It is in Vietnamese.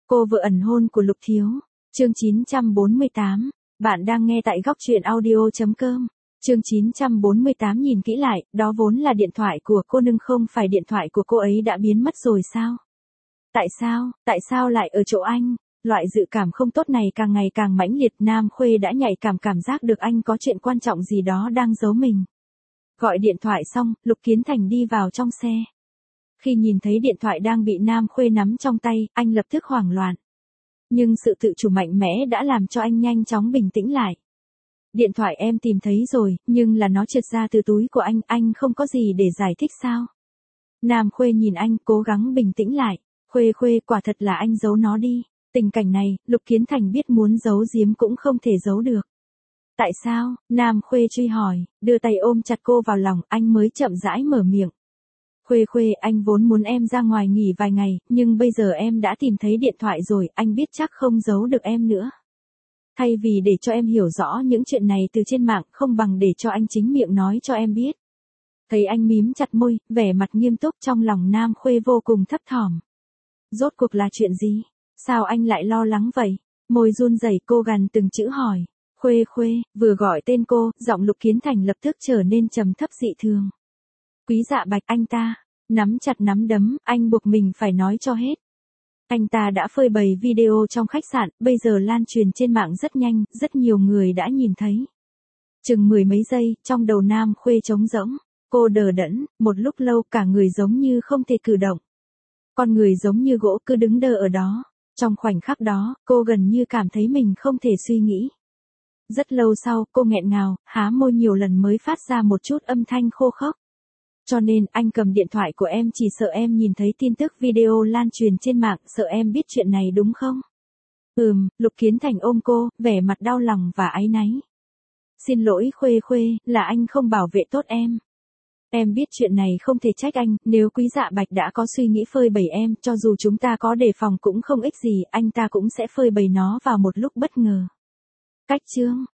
Cô vợ ẩn hôn của Lục Thiếu. Chương 948. Bạn đang nghe tại góc truyện audio.com. Chương 948 nhìn kỹ lại, đó vốn là điện thoại của cô nhưng không phải điện thoại của cô ấy đã biến mất rồi sao? Tại sao lại ở chỗ anh? Loại dự cảm không tốt này càng ngày càng mãnh liệt. Nam Khuê đã nhạy cảm giác được anh có chuyện quan trọng gì đó đang giấu mình. Gọi điện thoại xong, Lục Kiến Thành đi vào trong xe. Khi nhìn thấy điện thoại đang bị Nam Khuê nắm trong tay, anh lập tức hoảng loạn. Nhưng sự tự chủ mạnh mẽ đã làm cho anh nhanh chóng bình tĩnh lại. Điện thoại em tìm thấy rồi, nhưng là nó trượt ra từ túi của anh không có gì để giải thích sao? Nam Khuê nhìn anh, cố gắng bình tĩnh lại. Khuê, quả thật là anh giấu nó đi. Tình cảnh này, Lục Kiến Thành biết muốn giấu giếm cũng không thể giấu được. Tại sao? Nam Khuê truy hỏi, đưa tay ôm chặt cô vào lòng, anh mới chậm rãi mở miệng. Khuê, anh vốn muốn em ra ngoài nghỉ vài ngày, nhưng bây giờ em đã tìm thấy điện thoại rồi, anh biết chắc không giấu được em nữa. Thay vì để cho em hiểu rõ những chuyện này từ trên mạng, không bằng để cho anh chính miệng nói cho em biết. Thấy anh mím chặt môi, vẻ mặt nghiêm túc, trong lòng Nam Khuê vô cùng thấp thỏm. Rốt cuộc là chuyện gì? Sao anh lại lo lắng vậy? Môi run rẩy, cô gằn từng chữ hỏi. Khuê, vừa gọi tên cô, giọng Lục Kiến Thành lập tức trở nên trầm thấp dị thường. Quý Dạ Bạch, anh ta nắm chặt nắm đấm, anh buộc mình phải nói cho hết. Anh ta đã phơi bày video trong khách sạn, bây giờ lan truyền trên mạng rất nhanh, rất nhiều người đã nhìn thấy. Chừng 10 mấy giây, trong đầu Nam Khuê trống rỗng, cô đờ đẫn, một lúc lâu cả người giống như không thể cử động. Con người giống như gỗ cứ đứng đơ ở đó. Trong khoảnh khắc đó, cô gần như cảm thấy mình không thể suy nghĩ. Rất lâu sau, cô nghẹn ngào, há môi nhiều lần mới phát ra một chút âm thanh khô khốc. Cho nên, anh cầm điện thoại của em chỉ sợ em nhìn thấy tin tức video lan truyền trên mạng, sợ em biết chuyện này đúng không? Lục Kiến Thành ôm cô, vẻ mặt đau lòng và áy náy. Xin lỗi Khuê, là anh không bảo vệ tốt em. Em biết chuyện này không thể trách anh, nếu Quý Dạ Bạch đã có suy nghĩ phơi bày em, cho dù chúng ta có đề phòng cũng không ích gì, anh ta cũng sẽ phơi bày nó vào một lúc bất ngờ. Cách chương